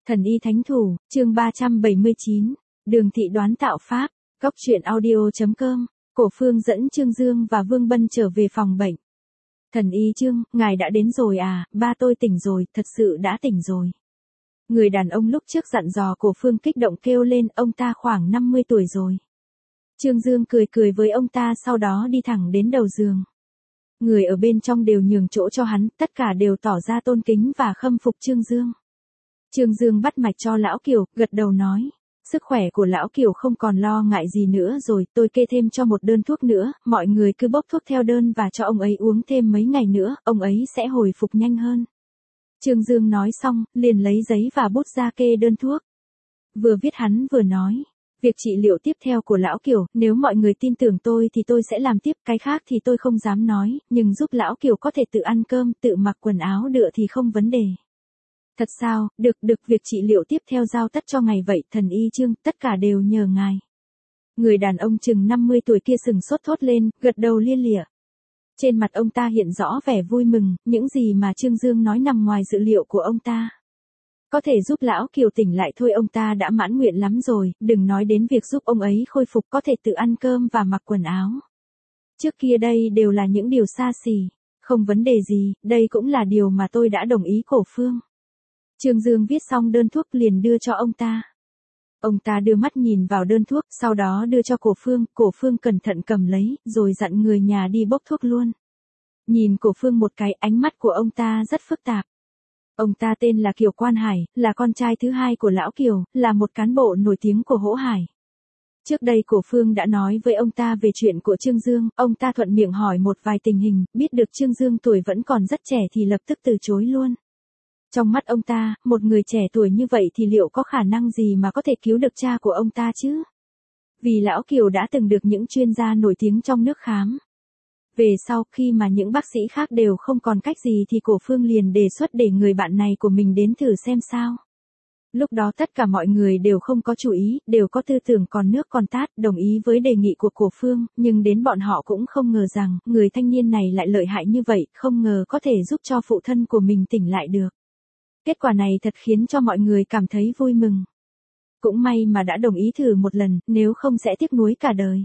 Thần y thánh thủ, chương 379, Đường thị đoán tạo pháp, góc truyện audio.com, Cổ Phương dẫn Trương Dương và Vương Bân trở về phòng bệnh. Thần y Trương, ngài đã đến rồi à, ba tôi tỉnh rồi, thật sự đã tỉnh rồi. Người đàn ông lúc trước dặn dò Cổ Phương kích động kêu lên, ông ta khoảng 50 tuổi rồi. Trương Dương cười cười với ông ta, sau đó đi thẳng đến đầu giường. Người ở bên trong đều nhường chỗ cho hắn, tất cả đều tỏ ra tôn kính và khâm phục Trương Dương. Trương Dương bắt mạch cho lão Kiều, gật đầu nói, sức khỏe của lão Kiều không còn lo ngại gì nữa rồi, tôi kê thêm cho một đơn thuốc nữa, mọi người cứ bốc thuốc theo đơn và cho ông ấy uống thêm mấy ngày nữa, ông ấy sẽ hồi phục nhanh hơn. Trương Dương nói xong, liền lấy giấy và bút ra kê đơn thuốc. Vừa viết hắn vừa nói, việc trị liệu tiếp theo của lão Kiều, nếu mọi người tin tưởng tôi thì tôi sẽ làm tiếp, cái khác thì tôi không dám nói, nhưng giúp lão Kiều có thể tự ăn cơm, tự mặc quần áo đựa thì không vấn đề. Thật sao, được, việc trị liệu tiếp theo giao tất cho ngài vậy, thần y Trương, tất cả đều nhờ ngài. Người đàn ông chừng 50 tuổi kia sừng sốt thốt lên, gật đầu lia lịa. Trên mặt ông ta hiện rõ vẻ vui mừng, những gì mà Trương Dương nói nằm ngoài dự liệu của ông ta. Có thể giúp lão Kiều tỉnh lại thôi ông ta đã mãn nguyện lắm rồi, đừng nói đến việc giúp ông ấy khôi phục có thể tự ăn cơm và mặc quần áo. Trước kia đây đều là những điều xa xỉ, không vấn đề gì, đây cũng là điều mà tôi đã đồng ý Cổ Phương. Trương Dương viết xong đơn thuốc liền đưa cho ông ta. Ông ta đưa mắt nhìn vào đơn thuốc, sau đó đưa cho Cổ Phương cẩn thận cầm lấy, rồi dặn người nhà đi bốc thuốc luôn. Nhìn Cổ Phương một cái, ánh mắt của ông ta rất phức tạp. Ông ta tên là Kiều Quan Hải, là con trai thứ hai của lão Kiều, là một cán bộ nổi tiếng của Hỗ Hải. Trước đây Cổ Phương đã nói với ông ta về chuyện của Trương Dương, ông ta thuận miệng hỏi một vài tình hình, biết được Trương Dương tuổi vẫn còn rất trẻ thì lập tức từ chối luôn. Trong mắt ông ta, một người trẻ tuổi như vậy thì liệu có khả năng gì mà có thể cứu được cha của ông ta chứ? Vì lão Kiều đã từng được những chuyên gia nổi tiếng trong nước khám. Về sau, khi mà những bác sĩ khác đều không còn cách gì thì Cổ Phương liền đề xuất để người bạn này của mình đến thử xem sao. Lúc đó tất cả mọi người đều không có chú ý, đều có tư tưởng còn nước còn tát, đồng ý với đề nghị của Cổ Phương, nhưng đến bọn họ cũng không ngờ rằng, người thanh niên này lại lợi hại như vậy, không ngờ có thể giúp cho phụ thân của mình tỉnh lại được. Kết quả này thật khiến cho mọi người cảm thấy vui mừng. Cũng may mà đã đồng ý thử một lần, nếu không sẽ tiếc nuối cả đời.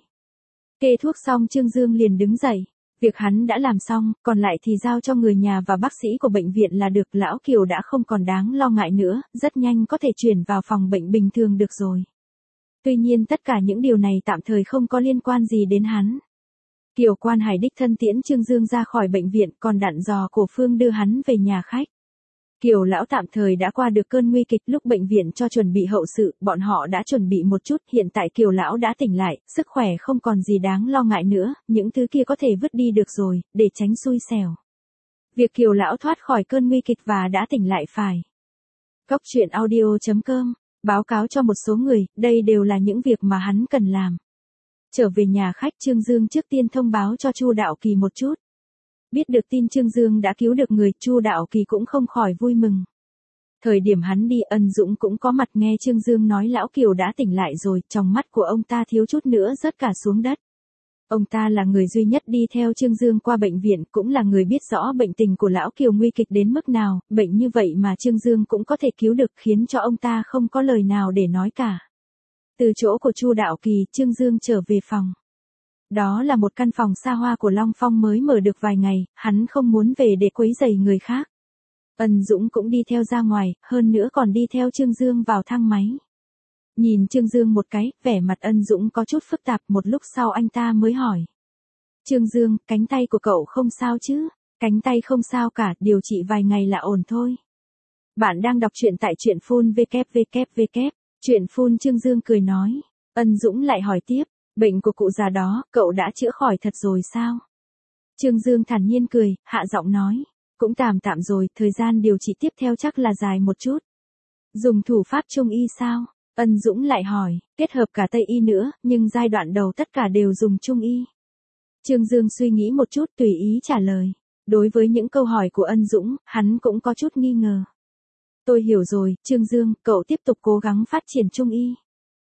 Kê thuốc xong Trương Dương liền đứng dậy. Việc hắn đã làm xong, còn lại thì giao cho người nhà và bác sĩ của bệnh viện là được, lão Kiều đã không còn đáng lo ngại nữa, rất nhanh có thể chuyển vào phòng bệnh bình thường được rồi. Tuy nhiên tất cả những điều này tạm thời không có liên quan gì đến hắn. Kiều Quan Hải đích thân tiễn Trương Dương ra khỏi bệnh viện, còn dặn dò Cổ Phương đưa hắn về nhà khách. Kiều lão tạm thời đã qua được cơn nguy kịch, lúc bệnh viện cho chuẩn bị hậu sự, bọn họ đã chuẩn bị một chút, hiện tại Kiều lão đã tỉnh lại, sức khỏe không còn gì đáng lo ngại nữa, những thứ kia có thể vứt đi được rồi, để tránh xui xẻo. Việc Kiều lão thoát khỏi cơn nguy kịch và đã tỉnh lại phải. Góc truyện audio.com, báo cáo cho một số người, đây đều là những việc mà hắn cần làm. Trở về nhà khách, Trương Dương trước tiên thông báo cho Chu Đạo Kỳ một chút. Biết được tin Trương Dương đã cứu được người, Chu Đạo Kỳ cũng không khỏi vui mừng. Thời điểm hắn đi, Ân Dũng cũng có mặt nghe Trương Dương nói lão Kiều đã tỉnh lại rồi, trong mắt của ông ta thiếu chút nữa rớt cả xuống đất. Ông ta là người duy nhất đi theo Trương Dương qua bệnh viện, cũng là người biết rõ bệnh tình của lão Kiều nguy kịch đến mức nào, bệnh như vậy mà Trương Dương cũng có thể cứu được, khiến cho ông ta không có lời nào để nói cả. Từ chỗ của Chu Đạo Kỳ, Trương Dương trở về phòng. Đó là một căn phòng xa hoa của Long Phong mới mở được vài ngày, hắn không muốn về để quấy rầy người khác. Ân Dũng cũng đi theo ra ngoài, hơn nữa còn đi theo Trương Dương vào thang máy. Nhìn Trương Dương một cái, vẻ mặt Ân Dũng có chút phức tạp, một lúc sau anh ta mới hỏi. Trương Dương, cánh tay của cậu không sao chứ? Cánh tay không sao cả, điều trị vài ngày là ổn thôi. Bạn đang đọc truyện tại truyện phun www. Truyện phun Trương Dương cười nói. Ân Dũng lại hỏi tiếp. Bệnh của cụ già đó, cậu đã chữa khỏi thật rồi sao? Trương Dương thản nhiên cười, hạ giọng nói. Cũng tạm rồi, thời gian điều trị tiếp theo chắc là dài một chút. Dùng thủ pháp Trung y sao? Ân Dũng lại hỏi, kết hợp cả Tây y nữa, nhưng giai đoạn đầu tất cả đều dùng Trung y. Trương Dương suy nghĩ một chút, tùy ý trả lời. Đối với những câu hỏi của Ân Dũng, hắn cũng có chút nghi ngờ. Tôi hiểu rồi, Trương Dương, cậu tiếp tục cố gắng phát triển Trung y.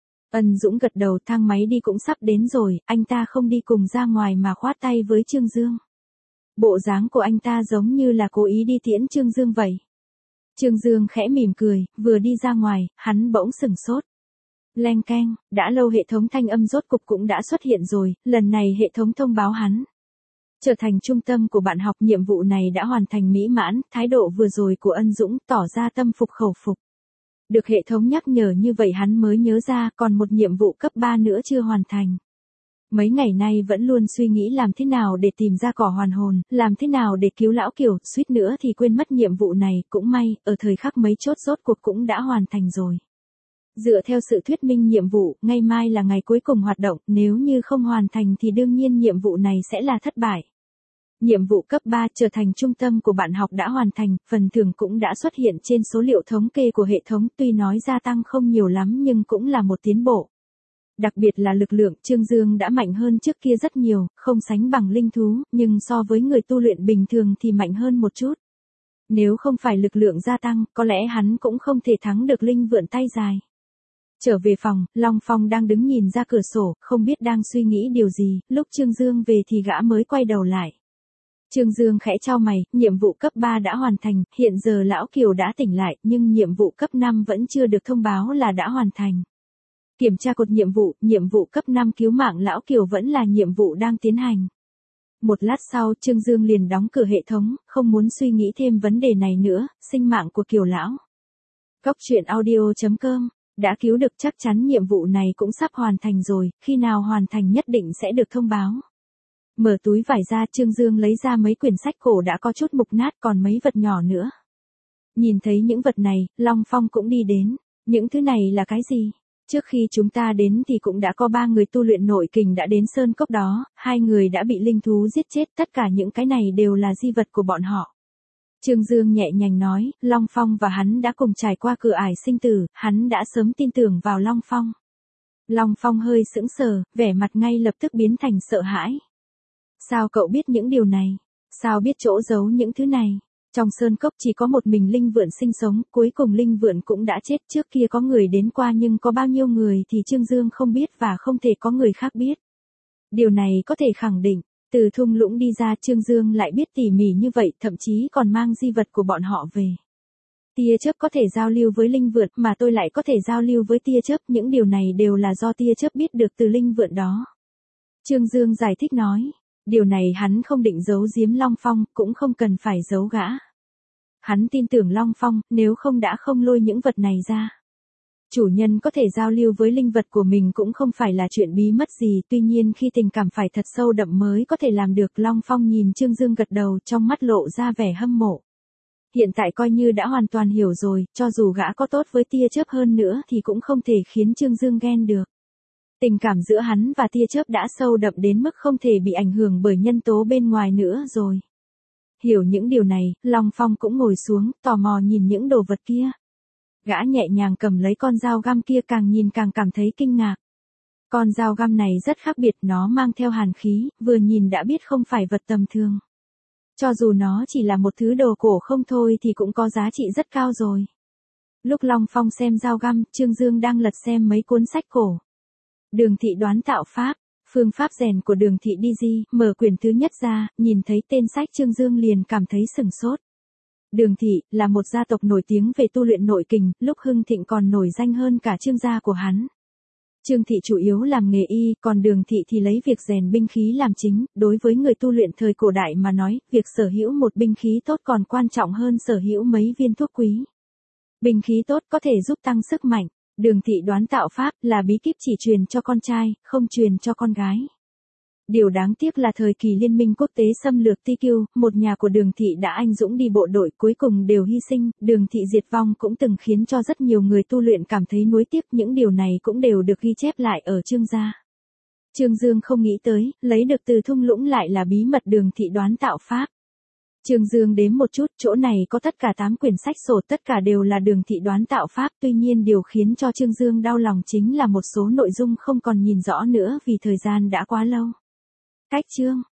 Ân Dũng gật đầu, thang máy đi cũng sắp đến rồi, anh ta không đi cùng ra ngoài mà khoát tay với Trương Dương. Bộ dáng của anh ta giống như là cố ý đi tiễn Trương Dương vậy. Trương Dương khẽ mỉm cười, vừa đi ra ngoài, hắn bỗng sửng sốt. Leng keng, đã lâu hệ thống thanh âm rốt cục cũng đã xuất hiện rồi, lần này hệ thống thông báo hắn trở thành trung tâm của bạn học, nhiệm vụ này đã hoàn thành mỹ mãn, thái độ vừa rồi của Ân Dũng tỏ ra tâm phục khẩu phục. Được hệ thống nhắc nhở như vậy hắn mới nhớ ra còn một nhiệm vụ cấp 3 nữa chưa hoàn thành. Mấy ngày nay vẫn luôn suy nghĩ làm thế nào để tìm ra cỏ hoàn hồn, làm thế nào để cứu lão Kiều, suýt nữa thì quên mất nhiệm vụ này, cũng may, ở thời khắc mấy chốt rốt cuộc cũng đã hoàn thành rồi. Dựa theo sự thuyết minh nhiệm vụ, ngày mai là ngày cuối cùng hoạt động, nếu như không hoàn thành thì đương nhiên nhiệm vụ này sẽ là thất bại. Nhiệm vụ cấp 3 trở thành trung tâm của bạn học đã hoàn thành, phần thưởng cũng đã xuất hiện trên số liệu thống kê của hệ thống, tuy nói gia tăng không nhiều lắm nhưng cũng là một tiến bộ. Đặc biệt là lực lượng, Trương Dương đã mạnh hơn trước kia rất nhiều, không sánh bằng linh thú, nhưng so với người tu luyện bình thường thì mạnh hơn một chút. Nếu không phải lực lượng gia tăng, có lẽ hắn cũng không thể thắng được linh vượn tay dài. Trở về phòng, Long Phong đang đứng nhìn ra cửa sổ, không biết đang suy nghĩ điều gì, lúc Trương Dương về thì gã mới quay đầu lại. Trương Dương khẽ chau mày, nhiệm vụ cấp 3 đã hoàn thành, hiện giờ lão Kiều đã tỉnh lại, nhưng nhiệm vụ cấp 5 vẫn chưa được thông báo là đã hoàn thành. Kiểm tra cột nhiệm vụ cấp 5 cứu mạng lão Kiều vẫn là nhiệm vụ đang tiến hành. Một lát sau, Trương Dương liền đóng cửa hệ thống, không muốn suy nghĩ thêm vấn đề này nữa, sinh mạng của Kiều lão. Cóc truyện audio.com, đã cứu được, chắc chắn nhiệm vụ này cũng sắp hoàn thành rồi, khi nào hoàn thành nhất định sẽ được thông báo. Mở túi vải ra, Trương Dương lấy ra mấy quyển sách cổ đã có chút mục nát, còn mấy vật nhỏ nữa. Nhìn thấy những vật này, Long Phong cũng đi đến. Những thứ này là cái gì? Trước khi chúng ta đến thì cũng đã có 3 người tu luyện nội kình đã đến sơn cốc đó, 2 người đã bị linh thú giết chết, tất cả những cái này đều là di vật của bọn họ. Trương Dương nhẹ nhàng nói, Long Phong và hắn đã cùng trải qua cửa ải sinh tử, hắn đã sớm tin tưởng vào Long Phong. Long Phong hơi sững sờ, vẻ mặt ngay lập tức biến thành sợ hãi. Sao cậu biết những điều này? Sao biết chỗ giấu những thứ này? Trong sơn cốc chỉ có một mình linh vượn sinh sống, cuối cùng linh vượn cũng đã chết, trước kia có người đến qua nhưng có bao nhiêu người thì Trương Dương không biết và không thể có người khác biết. Điều này có thể khẳng định, từ thung lũng đi ra Trương Dương lại biết tỉ mỉ như vậy, thậm chí còn mang di vật của bọn họ về. Tia chớp có thể giao lưu với linh vượn mà tôi lại có thể giao lưu với tia chớp, những điều này đều là do tia chớp biết được từ linh vượn đó. Trương Dương giải thích nói. Điều này hắn không định giấu giếm Long Phong, cũng không cần phải giấu gã. Hắn tin tưởng Long Phong, nếu không đã không lôi những vật này ra. Chủ nhân có thể giao lưu với linh vật của mình cũng không phải là chuyện bí mất gì, tuy nhiên khi tình cảm phải thật sâu đậm mới có thể làm được. Long Phong nhìn Trương Dương gật đầu, trong mắt lộ ra vẻ hâm mộ. Hiện tại coi như đã hoàn toàn hiểu rồi, cho dù gã có tốt với tia chớp hơn nữa thì cũng không thể khiến Trương Dương ghen được. Tình cảm giữa hắn và tia chớp đã sâu đậm đến mức không thể bị ảnh hưởng bởi nhân tố bên ngoài nữa rồi. Hiểu những điều này, Long Phong cũng ngồi xuống, tò mò nhìn những đồ vật kia. Gã nhẹ nhàng cầm lấy con dao găm kia, càng nhìn càng cảm thấy kinh ngạc. Con dao găm này rất khác biệt, nó mang theo hàn khí, vừa nhìn đã biết không phải vật tầm thường. Cho dù nó chỉ là một thứ đồ cổ không thôi thì cũng có giá trị rất cao rồi. Lúc Long Phong xem dao găm, Trương Dương đang lật xem mấy cuốn sách cổ. Đường Thị đoán tạo pháp, phương pháp rèn của Đường Thị DZ, mở quyển thứ nhất ra, nhìn thấy tên sách Trương Dương liền cảm thấy sửng sốt. Đường Thị là một gia tộc nổi tiếng về tu luyện nội kình, lúc hưng thịnh còn nổi danh hơn cả Trương gia của hắn. Trương Thị chủ yếu làm nghề y, còn Đường Thị thì lấy việc rèn binh khí làm chính. Đối với người tu luyện thời cổ đại mà nói, việc sở hữu một binh khí tốt còn quan trọng hơn sở hữu mấy viên thuốc quý. Binh khí tốt có thể giúp tăng sức mạnh. Đường Thị đoán tạo pháp là bí kíp chỉ truyền cho con trai, không truyền cho con gái. Điều đáng tiếc là thời kỳ liên minh quốc tế xâm lược TQ, một nhà của Đường Thị đã anh dũng đi bộ đội, cuối cùng đều hy sinh. Đường Thị diệt vong cũng từng khiến cho rất nhiều người tu luyện cảm thấy nuối tiếc, những điều này cũng đều được ghi chép lại ở Trương gia. Trương Dương không nghĩ tới, lấy được từ thung lũng lại là bí mật Đường Thị đoán tạo pháp. Trương Dương đếm một chút, chỗ này có tất cả 8 quyển sách sổ, tất cả đều là Đường Thị đoán tạo pháp, tuy nhiên điều khiến cho Trương Dương đau lòng chính là một số nội dung không còn nhìn rõ nữa vì thời gian đã quá lâu. Cách chương